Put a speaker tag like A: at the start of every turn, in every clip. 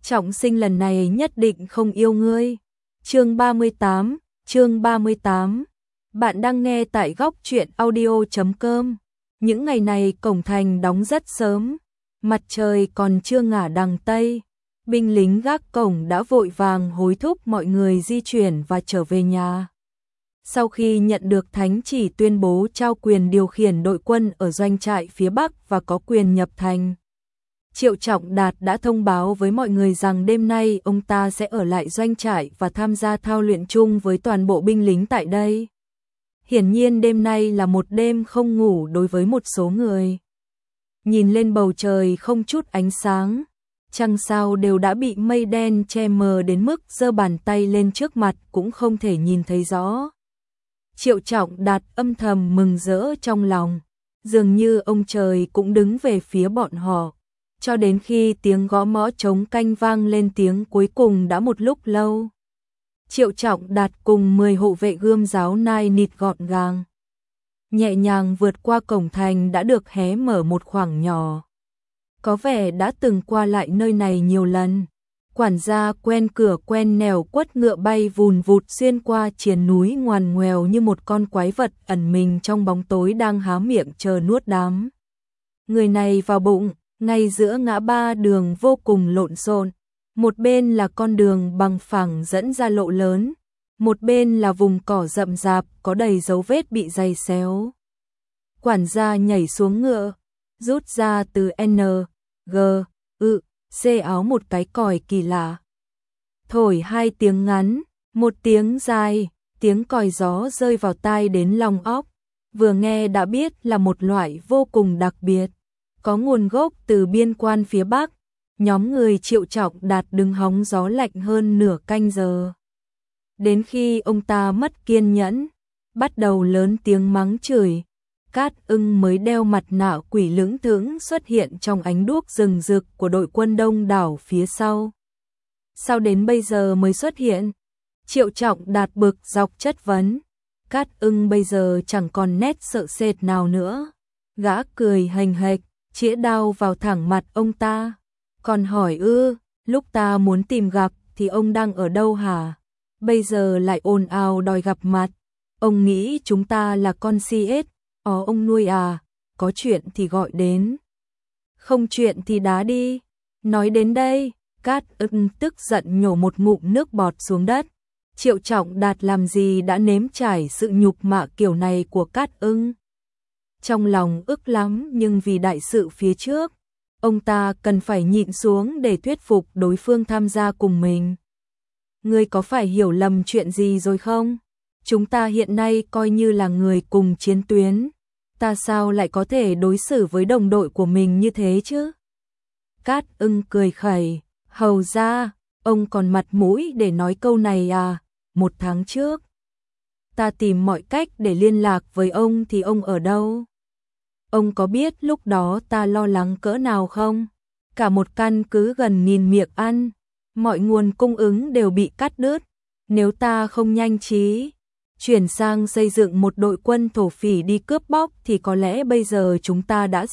A: Trọng sinh lần này nhất định không yêu ngươi. Chương 38. Bạn đang nghe tại góc truyện audio.com. Những ngày này cổng thành đóng rất sớm, mặt trời còn chưa ngả đằng tây. Binh lính gác cổng đã vội vàng hối thúc mọi người di chuyển và trở về nhà. Sau khi nhận được thánh chỉ tuyên bố trao quyền điều khiển đội quân ở doanh trại phía Bắc và có quyền nhập thành, Triệu Trọng Đạt đã thông báo với mọi người rằng đêm nay ông ta sẽ ở lại doanh trại và tham gia thao luyện chung với toàn bộ binh lính tại đây. Hiển nhiên đêm nay là một đêm không ngủ đối với một số người. Nhìn lên bầu trời không chút ánh sáng, trăng sao đều đã bị mây đen che mờ đến mức giơ bàn tay lên trước mặt cũng không thể nhìn thấy rõ. Triệu Trọng Đạt âm thầm mừng rỡ trong lòng, dường như ông trời cũng đứng về phía bọn họ. Cho đến khi tiếng gõ mõ trống canh vang lên tiếng cuối cùng đã một lúc lâu. Triệu Trọng Đạt cùng 10 hộ vệ gươm giáo nai nịt gọn gàng, nhẹ nhàng vượt qua cổng thành đã được hé mở một khoảng nhỏ. Có vẻ đã từng qua lại nơi này nhiều lần. Quản gia quen cửa quen nẻo quất ngựa bay vùn vụt xuyên qua triền núi ngoằn ngoèo như một con quái vật ẩn mình trong bóng tối đang há miệng chờ nuốt đám người này vào bụng. Ngay giữa ngã ba đường vô cùng lộn xộn, một bên là con đường bằng phẳng dẫn ra lộ lớn, một bên là vùng cỏ rậm rạp có đầy dấu vết bị giày xéo. Quản gia nhảy xuống ngựa, rút ra từ N, G, C áo một cái còi kỳ lạ. Thổi 2 tiếng ngắn, 1 tiếng dài, tiếng còi gió rơi vào tai đến lòng óc, vừa nghe đã biết là một loại vô cùng đặc biệt, có nguồn gốc từ biên quan phía Bắc. Nhóm người Triệu Trọng Đạt đứng hóng gió lạnh hơn nửa canh giờ. Đến khi ông ta mất kiên nhẫn, bắt đầu lớn tiếng mắng chửi, Cát Ưng mới đeo mặt nạ quỷ lững thững xuất hiện trong ánh đuốc rừng rực của đội quân đông đảo phía sau. Sao đến bây giờ mới xuất hiện? Triệu Trọng Đạt bực dọc chất vấn. Cát Ưng bây giờ chẳng còn nét sợ sệt nào nữa. Gã cười hành hạch, chĩa đao vào thẳng mặt ông ta. Còn hỏi lúc ta muốn tìm gặp thì ông đang ở đâu hả? Bây giờ lại ồn ào đòi gặp mặt. Ông nghĩ chúng ta là con si ếch ông nuôi à? Có chuyện thì gọi đến, không chuyện thì đá đi. Nói đến đây, Cát Ưng tức giận nhổ một ngụm nước bọt xuống đất. Triệu Trọng Đạt làm gì đã nếm trải sự nhục mạ kiểu này của Cát Ưng. Trong lòng ức lắm nhưng vì đại sự phía trước, ông ta cần phải nhịn xuống để thuyết phục đối phương tham gia cùng mình. Ngươi có phải hiểu lầm chuyện gì rồi không? Chúng ta hiện nay coi như là người cùng chiến tuyến. Ta sao lại có thể đối xử với đồng đội của mình như thế chứ? Cát Ưng cười khẩy, hầu ra, ông còn mặt mũi để nói câu này à? 1 tháng trước, ta tìm mọi cách để liên lạc với ông thì ông ở đâu? Ông có biết lúc đó ta lo lắng cỡ nào không? Cả một căn cứ gần 1000 miệng ăn, mọi nguồn cung ứng đều bị cắt đứt. Nếu ta không nhanh trí chuyển sang xây dựng một đội quân thổ phỉ đi cướp bóc thì có lẽ bây giờ chúng ta đã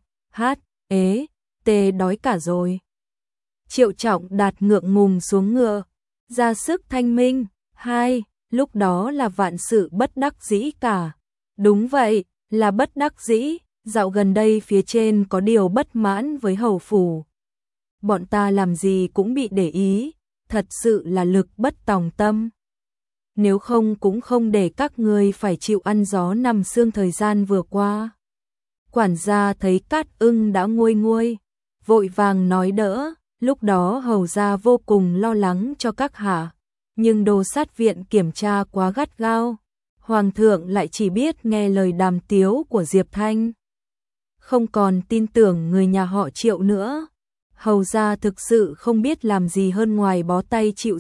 A: đói cả rồi. Triệu Trọng Đạt ngượng ngùng xuống ngựa, ra sức thanh minh, lúc đó là vạn sự bất đắc dĩ cả. Đúng vậy, là bất đắc dĩ. Dạo gần đây phía trên có điều bất mãn với hầu phủ. Bọn ta làm gì cũng bị để ý, thật sự là lực bất tòng tâm. Nếu không cũng không để các ngươi phải chịu ăn gió nằm sương thời gian vừa qua. Quản gia thấy Cát Ưng đã nguôi, vội vàng nói đỡ, lúc đó hầu gia vô cùng lo lắng cho các hạ, nhưng đồ sát viện kiểm tra quá gắt gao, hoàng thượng lại chỉ biết nghe lời đàm tiếu của Diệp Thanh, không còn tin tưởng người nhà họ Triệu nữa. Hầu gia thực sự không biết làm gì hơn ngoài bó tay chịu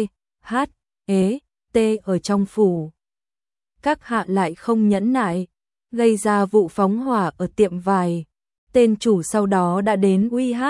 A: ở trong phủ. Các hạ lại không nhẫn nại, gây ra vụ phóng hỏa ở tiệm vải. Tên chủ sau đó đã đến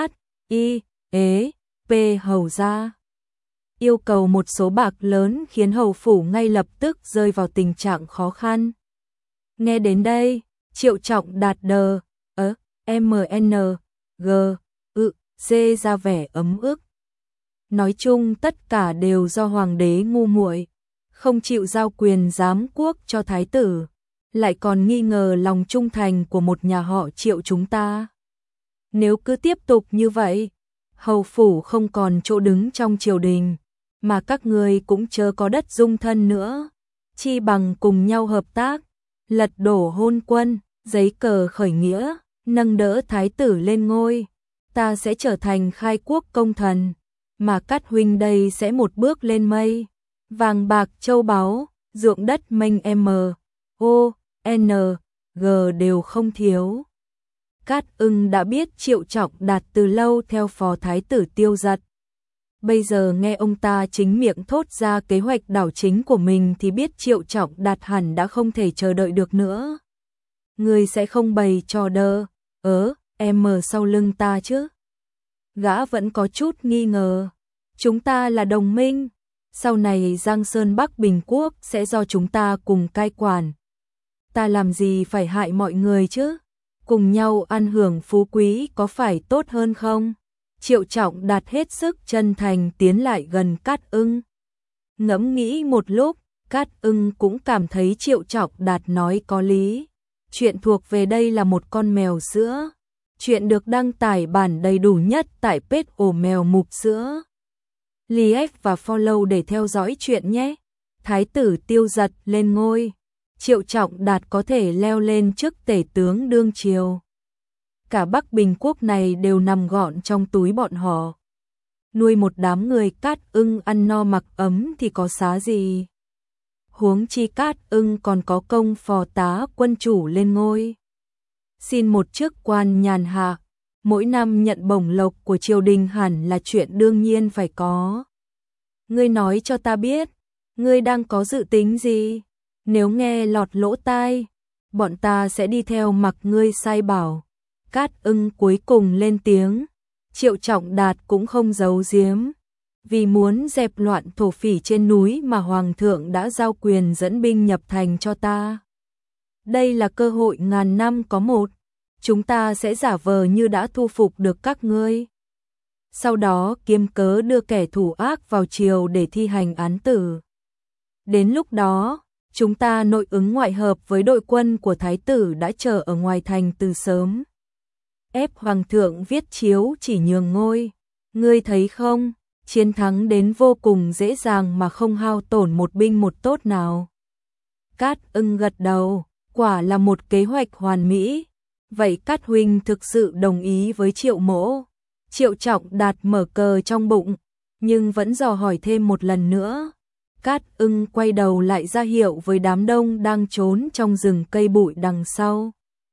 A: hầu gia, yêu cầu một số bạc lớn khiến hầu phủ ngay lập tức rơi vào tình trạng khó khăn. Nghe đến đây, Triệu Trọng Đạt MNG, ra vẻ ấm ức. nói chung tất cả đều do hoàng đế ngu muội, không chịu giao quyền giám quốc cho thái tử, lại còn nghi ngờ lòng trung thành của một nhà họ Triệu chúng ta. Nếu cứ tiếp tục như vậy, hầu phủ không còn chỗ đứng trong triều đình, mà các ngươi cũng chớ có đất dung thân nữa, chi bằng cùng nhau hợp tác, lật đổ hôn quân, giấy cờ khởi nghĩa, nâng đỡ thái tử lên ngôi, ta sẽ trở thành khai quốc công thần, mà Cát huynh đây sẽ một bước lên mây, vàng bạc châu báu, ruộng đất mênh o n g đều không thiếu. Cát Ưng đã biết Triệu Trọng Đạt từ lâu theo phò thái tử Tiêu Dật. Bây giờ nghe ông ta chính miệng thốt ra kế hoạch đảo chính của mình thì biết Triệu Trọng Đạt hẳn đã không thể chờ đợi được nữa. Người sẽ không bày trò đơ, em sau lưng ta chứ? Gã vẫn có chút nghi ngờ. Chúng ta là đồng minh, sau này Giang Sơn Bắc Bình Quốc sẽ do chúng ta cùng cai quản. Ta làm gì phải hại mọi người chứ? Cùng nhau ăn hưởng phú quý có phải tốt hơn không? Triệu Trọng Đạt hết sức chân thành tiến lại gần Cát Ưng. Ngẫm nghĩ một lúc, Cát Ưng cũng cảm thấy Triệu Trọng Đạt nói có lý. Chuyện thuộc về đây là một con mèo sữa. Chuyện được đăng tải bản đầy đủ nhất tại page ổ mèo mục sữa. Like và follow để theo dõi chuyện nhé. Thái tử Tiêu Dật lên ngôi, Triệu Trọng Đạt có thể leo lên chức tể tướng đương triều. Cả Bắc Bình Quốc này đều nằm gọn trong túi bọn họ. Nuôi một đám người Cát Ưng ăn no mặc ấm thì có xá gì. Huống chi Cát Ưng còn có công phò tá quân chủ lên ngôi. Xin một chức quan nhàn hạ, mỗi năm nhận bổng lộc của triều đình hẳn là chuyện đương nhiên phải có. Ngươi nói cho ta biết, ngươi đang có dự tính gì? Nếu nghe lọt lỗ tai, bọn ta sẽ đi theo mặc ngươi sai bảo. Cát Ưng cuối cùng lên tiếng, Triệu Trọng Đạt cũng không giấu giếm. Vì muốn dẹp loạn thổ phỉ trên núi mà Hoàng thượng đã giao quyền dẫn binh nhập thành cho ta. Đây là cơ hội ngàn năm có một, chúng ta sẽ giả vờ như đã thu phục được các ngươi. Sau đó kiếm cớ đưa kẻ thủ ác vào triều để thi hành án tử. Đến lúc đó, chúng ta nội ứng ngoại hợp với đội quân của thái tử đã chờ ở ngoài thành từ sớm. Ép hoàng thượng viết chiếu chỉ nhường ngôi. Ngươi thấy không, chiến thắng đến vô cùng dễ dàng mà không hao tổn một binh một tốt nào. Cát Ưng gật đầu, quả là một kế hoạch hoàn mỹ. Vậy Cát huynh thực sự đồng ý với Triệu mỗ? Triệu Trọng Đạt mở cờ trong bụng, nhưng vẫn dò hỏi thêm một lần nữa. Cát Ưng quay đầu lại ra hiệu với đám đông đang trốn trong rừng cây bụi đằng sau.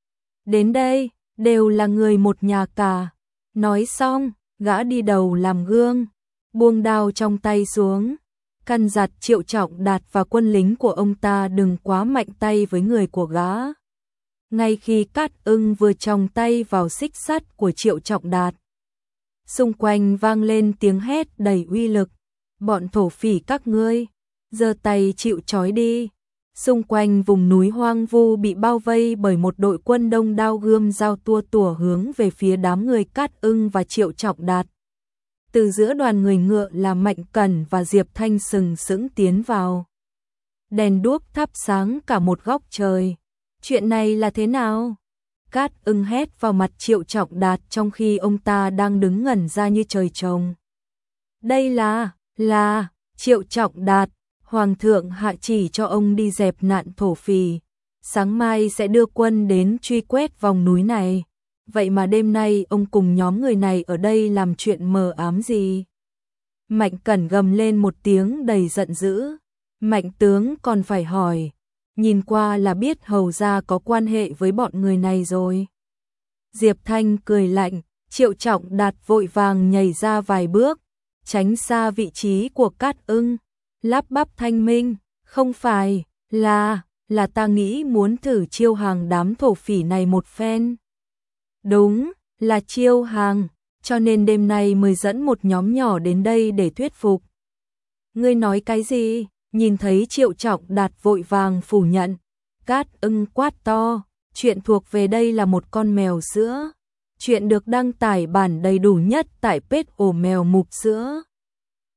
A: Đến đây, đều là người một nhà cả. Nói xong, gã đi đầu làm gương, buông đao trong tay xuống, căn dặn Triệu Trọng Đạt và quân lính của ông ta đừng quá mạnh tay với người của gã. Ngay khi Cát Ưng vừa chòng tay vào xích sắt của Triệu Trọng Đạt, xung quanh vang lên tiếng hét đầy uy lực. Bọn thổ phỉ các ngươi, giơ tay chịu trói đi. Xung quanh vùng núi hoang vu bị bao vây bởi một đội quân đông đao gươm dao tua tủa hướng về phía đám người Cát Ưng và Triệu Trọng Đạt. Từ giữa đoàn người ngựa là Mạnh Cẩn và Diệp Thanh sừng sững tiến vào. Đèn đuốc thắp sáng cả một góc trời. Chuyện này là thế nào? Cát Ưng hét vào mặt Triệu Trọng Đạt trong khi ông ta đang đứng ngẩn ra như trời trồng. Đây là Triệu Trọng Đạt, Hoàng thượng hạ chỉ cho ông đi dẹp nạn thổ phỉ. Sáng mai sẽ đưa quân đến truy quét vòng núi này. Vậy mà đêm nay ông cùng nhóm người này ở đây làm chuyện mờ ám gì? Mạnh Cẩn gầm lên một tiếng đầy giận dữ. Mạnh tướng còn phải hỏi. Nhìn qua là biết hầu ra có quan hệ với bọn người này rồi. Diệp Thanh cười lạnh, Triệu Trọng Đạt vội vàng nhảy ra vài bước, tránh xa vị trí của Cát Ưng, lắp bắp thanh minh, không phải, là ta nghĩ muốn thử chiêu hàng đám thổ phỉ này một phen. Đúng, là chiêu hàng, cho nên đêm nay mới dẫn một nhóm nhỏ đến đây để thuyết phục. Ngươi nói cái gì? Nhìn thấy Triệu Trọng Đạt vội vàng phủ nhận, Cát Ưng quát to, chuyện thuộc về đây là một con mèo sữa. Chuyện được đăng tải bản đầy đủ nhất tại page ổ mèo mục sữa.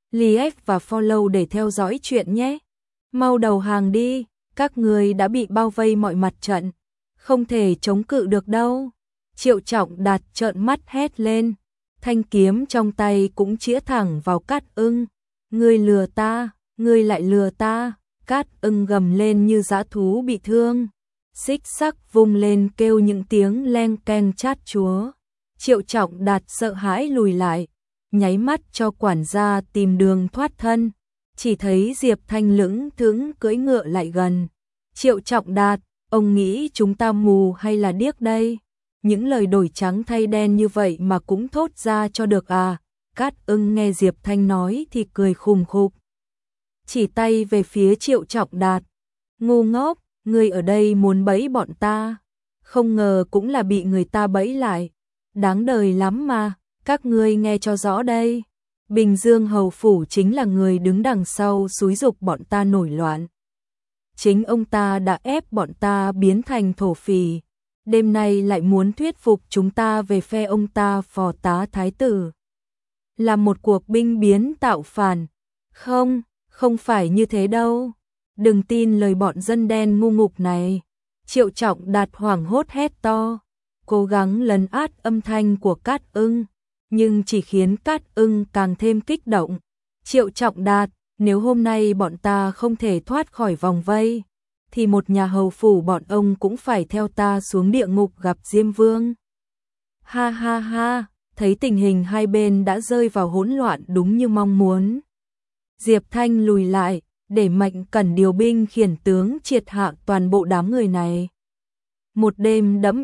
A: like và follow để theo dõi chuyện nhé. Mau đầu hàng đi, các người đã bị bao vây mọi mặt trận, không thể chống cự được đâu. Triệu Trọng Đạt trợn mắt hét lên, thanh kiếm trong tay cũng chĩa thẳng vào Cát Ưng. Ngươi lừa ta, ngươi lại lừa ta. Cát Ưng gầm lên như dã thú bị thương, xích sắc vung lên kêu những tiếng leng keng chát chúa. Triệu Trọng Đạt sợ hãi lùi lại, nháy mắt cho quản gia tìm đường thoát thân. Chỉ thấy Diệp Thanh lững thững cưỡi ngựa lại gần. Triệu Trọng Đạt, ông nghĩ chúng ta mù hay là điếc đây? Những lời đổi trắng thay đen như vậy mà cũng thốt ra cho được à? Cát Ưng nghe Diệp Thanh nói thì cười khùng khục, chỉ tay về phía Triệu Trọng Đạt. Ngu ngốc, ngươi ở đây muốn bẫy bọn ta, không ngờ cũng là bị người ta bẫy lại. Đáng đời lắm mà, các ngươi nghe cho rõ đây. Bình Dương Hầu Phủ chính là người đứng đằng sau xúi giục bọn ta nổi loạn. Chính ông ta đã ép bọn ta biến thành thổ phỉ, đêm nay lại muốn thuyết phục chúng ta về phe ông ta phò tá thái tử. Là một cuộc binh biến tạo phản. Không, không phải như thế đâu. Đừng tin lời bọn dân đen ngu ngục này. Triệu Trọng Đạt hoảng hốt hét to, cố gắng lấn át âm thanh của Cát Ưng, nhưng chỉ khiến Cát Ưng càng thêm kích động. Triệu Trọng Đạt, nếu hôm nay bọn ta không thể thoát khỏi vòng vây, thì một nhà hầu phủ bọn ông cũng phải theo ta xuống địa ngục gặp Diêm Vương. Ha ha ha, thấy tình hình hai bên đã rơi vào hỗn loạn đúng như mong muốn. Diệp Thanh lùi lại, để Mạnh Cẩn điều binh khiển tướng triệt hạ toàn bộ đám người này. Một đêm đẫm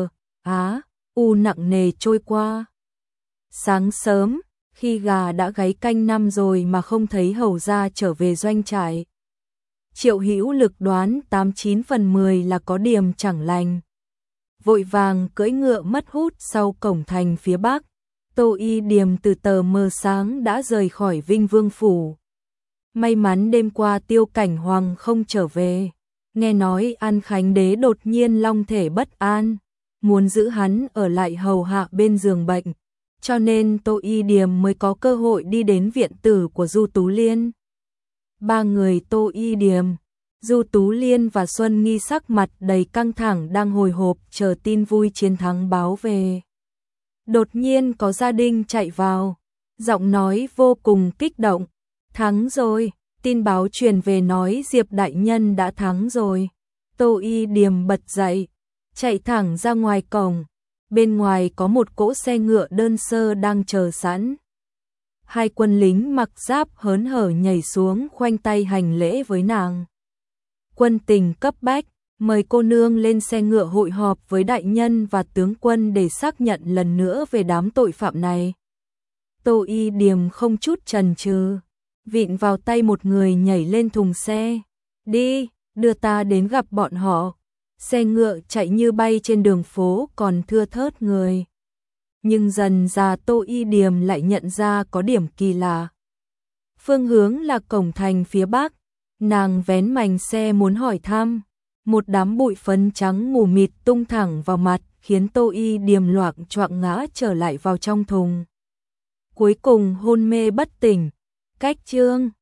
A: u nặng nề trôi qua. Sáng sớm, khi gà đã gáy canh năm rồi mà không thấy hầu gia trở về doanh trại, Triệu Hữu Lực đoán 89 phần 10 là có điểm chẳng lành. Vội vàng cưỡi ngựa mất hút sau cổng thành phía bắc. Tô Y Điềm từ tờ mờ sáng đã rời khỏi Vinh Vương Phủ. May mắn đêm qua Tiêu Cảnh Hoàng không trở về. Nghe nói An Khánh Đế đột nhiên long thể bất an, muốn giữ hắn ở lại hầu hạ bên giường bệnh, cho nên Tô Y Điềm mới có cơ hội đi đến viện tử của Du Tú Liên. Ba người Tô Y Điềm, Du Tú Liên và Xuân Nghi sắc mặt đầy căng thẳng đang hồi hộp chờ tin vui chiến thắng báo về. Đột nhiên có gia đình chạy vào, giọng nói vô cùng kích động. Thắng rồi, tin báo truyền về nói Diệp đại nhân đã thắng rồi. Tô Y Điềm bật dậy, chạy thẳng ra ngoài cổng. Bên ngoài có một cỗ xe ngựa đơn sơ đang chờ sẵn. Hai quân lính mặc giáp hớn hở nhảy xuống khoanh tay hành lễ với nàng. Quân tình cấp bách, mời cô nương lên xe ngựa hội họp với đại nhân và tướng quân để xác nhận lần nữa về đám tội phạm này. Tô Y Điềm không chút chần chừ, vịn vào tay một người nhảy lên thùng xe. Đi, đưa ta đến gặp bọn họ. Xe ngựa chạy như bay trên đường phố còn thưa thớt người. Nhưng dần ra Tô Y Điềm lại nhận ra có điểm kỳ lạ. Phương hướng là cổng thành phía bắc. Nàng vén mành xe muốn hỏi thăm. Một đám bụi phấn trắng mù mịt tung thẳng vào mặt, khiến Tô Y Điềm loạng choạng ngã trở lại vào trong thùng. Cuối cùng hôn mê bất tỉnh. Cách chương